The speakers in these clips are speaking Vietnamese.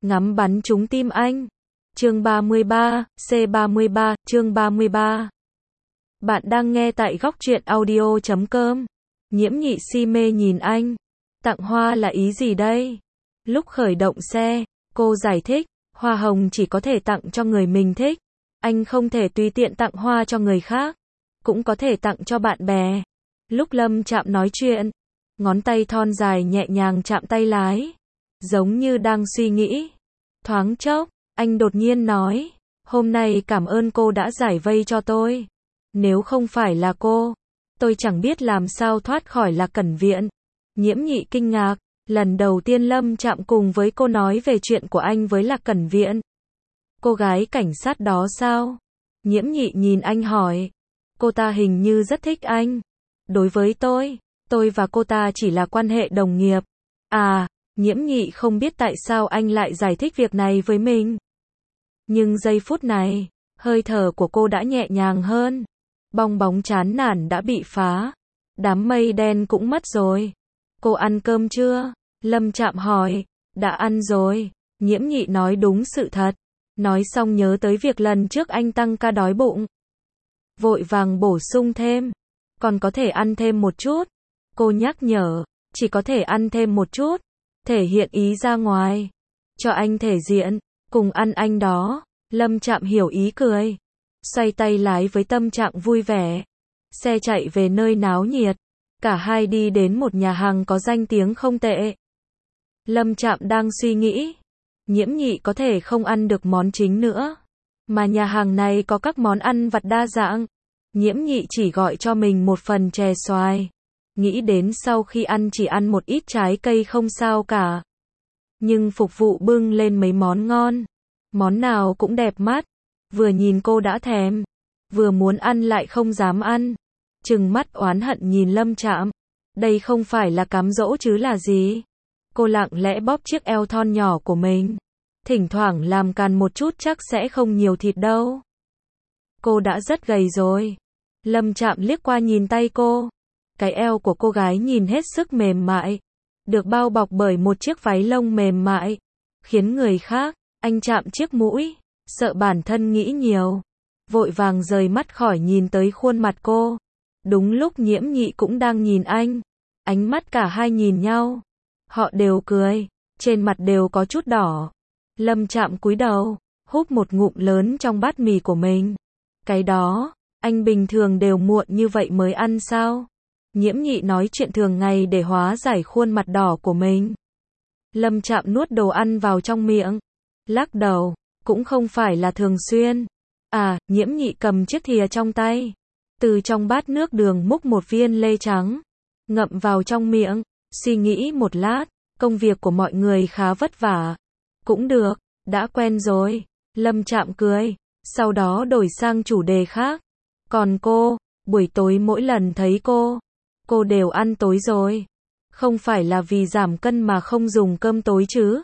ngắm bắn trúng tim anh. Chương 33, C33, chương 33. Bạn đang nghe tại góc truyện audio.com. Nhiễm Nhị si mê nhìn anh. Tặng hoa là ý gì đây? Lúc khởi động xe, cô giải thích, hoa hồng chỉ có thể tặng cho người mình thích. Anh không thể tùy tiện tặng hoa cho người khác. Cũng có thể tặng cho bạn bè. Lúc Lâm Trạm nói chuyện, ngón tay thon dài nhẹ nhàng chạm tay lái. Giống như đang suy nghĩ. Thoáng chốc, anh đột nhiên nói, hôm nay cảm ơn cô đã giải vây cho tôi. Nếu không phải là cô, tôi chẳng biết làm sao thoát khỏi Lạc Cẩn Viện. Nhiễm Nhị kinh ngạc, lần đầu tiên Lâm Trạm cùng với cô nói về chuyện của anh với Lạc Cẩn Viện. Cô gái cảnh sát đó sao? Nhiễm Nhị nhìn anh hỏi, cô ta hình như rất thích anh. Đối với tôi và cô ta chỉ là quan hệ đồng nghiệp. À, Nhiễm Nhị không biết tại sao anh lại giải thích việc này với mình. Nhưng giây phút này, hơi thở của cô đã nhẹ nhàng hơn. Bong bóng chán nản đã bị phá. Đám mây đen cũng mất rồi. Cô ăn cơm chưa? Lâm Trạm hỏi. Đã ăn rồi. Nhiễm Nhị nói đúng sự thật. Nói xong nhớ tới việc lần trước anh tăng ca đói bụng. Vội vàng bổ sung thêm. Còn có thể ăn thêm một chút. Cô nhắc nhở. Chỉ có thể ăn thêm một chút. Thể hiện ý ra ngoài. Cho anh thể diện. Cùng ăn anh đó. Lâm Trạm hiểu ý cười. Xoay tay lái với tâm trạng vui vẻ. Xe chạy về nơi náo nhiệt. Cả hai đi đến một nhà hàng có danh tiếng không tệ. Lâm Trạm đang suy nghĩ. Nhiễm Nhị có thể không ăn được món chính nữa. Mà nhà hàng này có các món ăn vặt đa dạng. Nhiễm Nhị chỉ gọi cho mình một phần chè xoài. Nghĩ đến sau khi ăn chỉ ăn một ít trái cây không sao cả. Nhưng phục vụ bưng lên mấy món ngon. Món nào cũng đẹp mắt. Vừa nhìn cô đã thèm. Vừa muốn ăn lại không dám ăn. Trừng mắt oán hận nhìn Lâm Trạm. Đây không phải là cám dỗ chứ là gì. Cô lặng lẽ bóp chiếc eo thon nhỏ của mình. Thỉnh thoảng làm càn một chút chắc sẽ không nhiều thịt đâu. Cô đã rất gầy rồi. Lâm Trạm liếc qua nhìn tay cô. Cái eo của cô gái nhìn hết sức mềm mại. Được bao bọc bởi một chiếc váy lông mềm mại. Khiến người khác, anh chạm chiếc mũi. Sợ bản thân nghĩ nhiều. Vội vàng rời mắt khỏi nhìn tới khuôn mặt cô. Đúng lúc Nhiễm Nhị cũng đang nhìn anh. Ánh mắt cả hai nhìn nhau. Họ đều cười. Trên mặt đều có chút đỏ. Lâm Trạm cúi đầu. Húp một ngụm lớn trong bát mì của mình. Cái đó, anh bình thường đều muộn như vậy mới ăn sao? Nhiễm Nhị nói chuyện thường ngày để hóa giải khuôn mặt đỏ của mình. Lâm Trạm nuốt đồ ăn vào trong miệng. Lắc đầu. Cũng không phải là thường xuyên. À, Nhiễm Nhị cầm chiếc thìa trong tay. Từ trong bát nước đường múc một viên lê trắng. Ngậm vào trong miệng. Suy nghĩ một lát. Công việc của mọi người khá vất vả. Cũng được, đã quen rồi. Lâm Trạm cười. Sau đó đổi sang chủ đề khác. Còn cô, buổi tối mỗi lần thấy cô đều ăn tối rồi. Không phải là vì giảm cân mà không dùng cơm tối chứ.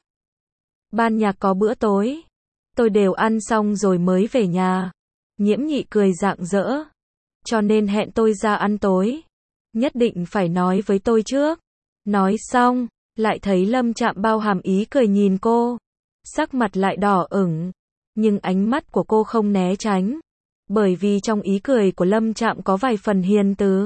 Ban nhạc có bữa tối. Tôi đều ăn xong rồi mới về nhà. Nhiễm Nhị cười rạng rỡ. Cho nên hẹn tôi ra ăn tối. Nhất định phải nói với tôi trước. Nói xong, lại thấy Lâm Trạm bao hàm ý cười nhìn cô. Sắc mặt lại đỏ ửng. Nhưng ánh mắt của cô không né tránh. Bởi vì trong ý cười của Lâm Trạm có vài phần hiền từ.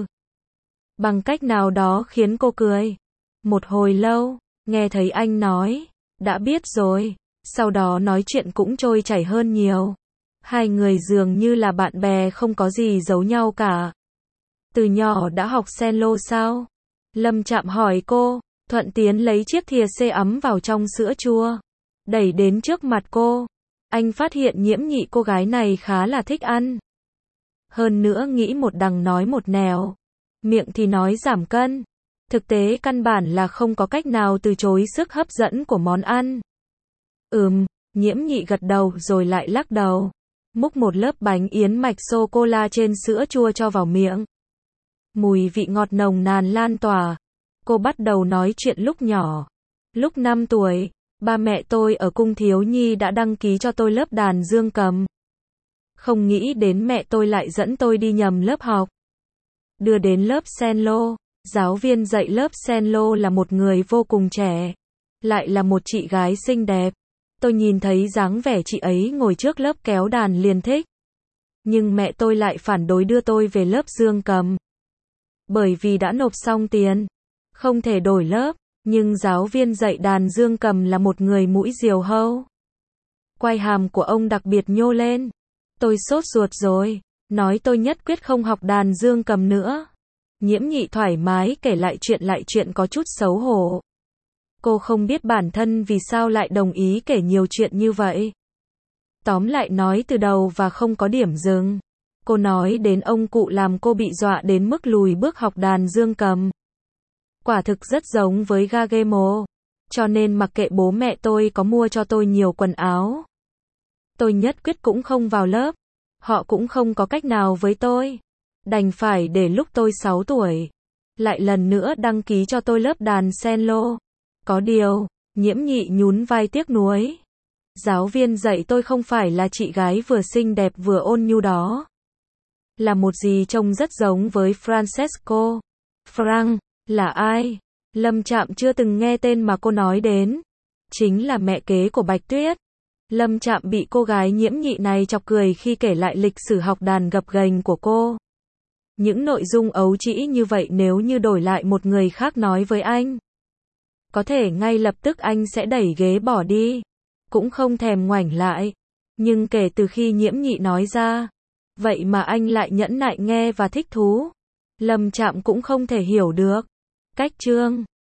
Bằng cách nào đó khiến cô cười. Một hồi lâu, nghe thấy anh nói. Đã biết rồi. Sau đó nói chuyện cũng trôi chảy hơn nhiều. Hai người dường như là bạn bè không có gì giấu nhau cả. Từ nhỏ đã học cello sao? Lâm Trạm hỏi cô, thuận tiến lấy chiếc thìa xê ấm vào trong sữa chua. Đẩy đến trước mặt cô. Anh phát hiện Nhiễm Nhị cô gái này khá là thích ăn. Hơn nữa nghĩ một đằng nói một nẻo. Miệng thì nói giảm cân. Thực tế căn bản là không có cách nào từ chối sức hấp dẫn của món ăn. Nhiễm Nhị gật đầu rồi lại lắc đầu. Múc một lớp bánh yến mạch sô-cô-la trên sữa chua cho vào miệng. Mùi vị ngọt nồng nàn lan tỏa. Cô bắt đầu nói chuyện lúc nhỏ. Lúc 5 tuổi, ba mẹ tôi ở cung thiếu nhi đã đăng ký cho tôi lớp đàn dương cầm. Không nghĩ đến mẹ tôi lại dẫn tôi đi nhầm lớp học. Đưa đến lớp cello. Giáo viên dạy lớp cello là một người vô cùng trẻ. Lại là một chị gái xinh đẹp. Tôi nhìn thấy dáng vẻ chị ấy ngồi trước lớp kéo đàn liền thích. Nhưng mẹ tôi lại phản đối đưa tôi về lớp dương cầm. Bởi vì đã nộp xong tiền, không thể đổi lớp, nhưng giáo viên dạy đàn dương cầm là một người mũi diều hâu. Quai hàm của ông đặc biệt nhô lên. Tôi sốt ruột rồi, nói tôi nhất quyết không học đàn dương cầm nữa. Nhiễm Nhị thoải mái kể lại chuyện có chút xấu hổ. Cô không biết bản thân vì sao lại đồng ý kể nhiều chuyện như vậy. Tóm lại nói từ đầu và không có điểm dừng. Cô nói đến ông cụ làm cô bị dọa đến mức lùi bước học đàn dương cầm. Quả thực rất giống với Gagemo. Cho nên mặc kệ bố mẹ tôi có mua cho tôi nhiều quần áo, tôi nhất quyết cũng không vào lớp. Họ cũng không có cách nào với tôi. Đành phải để lúc tôi 6 tuổi, lại lần nữa đăng ký cho tôi lớp đàn cello. Có điều, Nhiễm Nhị nhún vai tiếc nuối. Giáo viên dạy tôi không phải là chị gái vừa xinh đẹp vừa ôn nhu đó. Là một gì trông rất giống với Francesco. Frank, là ai? Lâm Trạm chưa từng nghe tên mà cô nói đến. Chính là mẹ kế của Bạch Tuyết. Lâm Trạm bị cô gái Nhiễm Nhị này chọc cười khi kể lại lịch sử học đàn gập ghềnh của cô. Những nội dung ấu trĩ như vậy nếu như đổi lại một người khác nói với anh, có thể ngay lập tức anh sẽ đẩy ghế bỏ đi, cũng không thèm ngoảnh lại. Nhưng kể từ khi Nhiễm Nhị nói ra, vậy mà anh lại nhẫn nại nghe và thích thú. Lâm Trạm cũng không thể hiểu được. Cách chương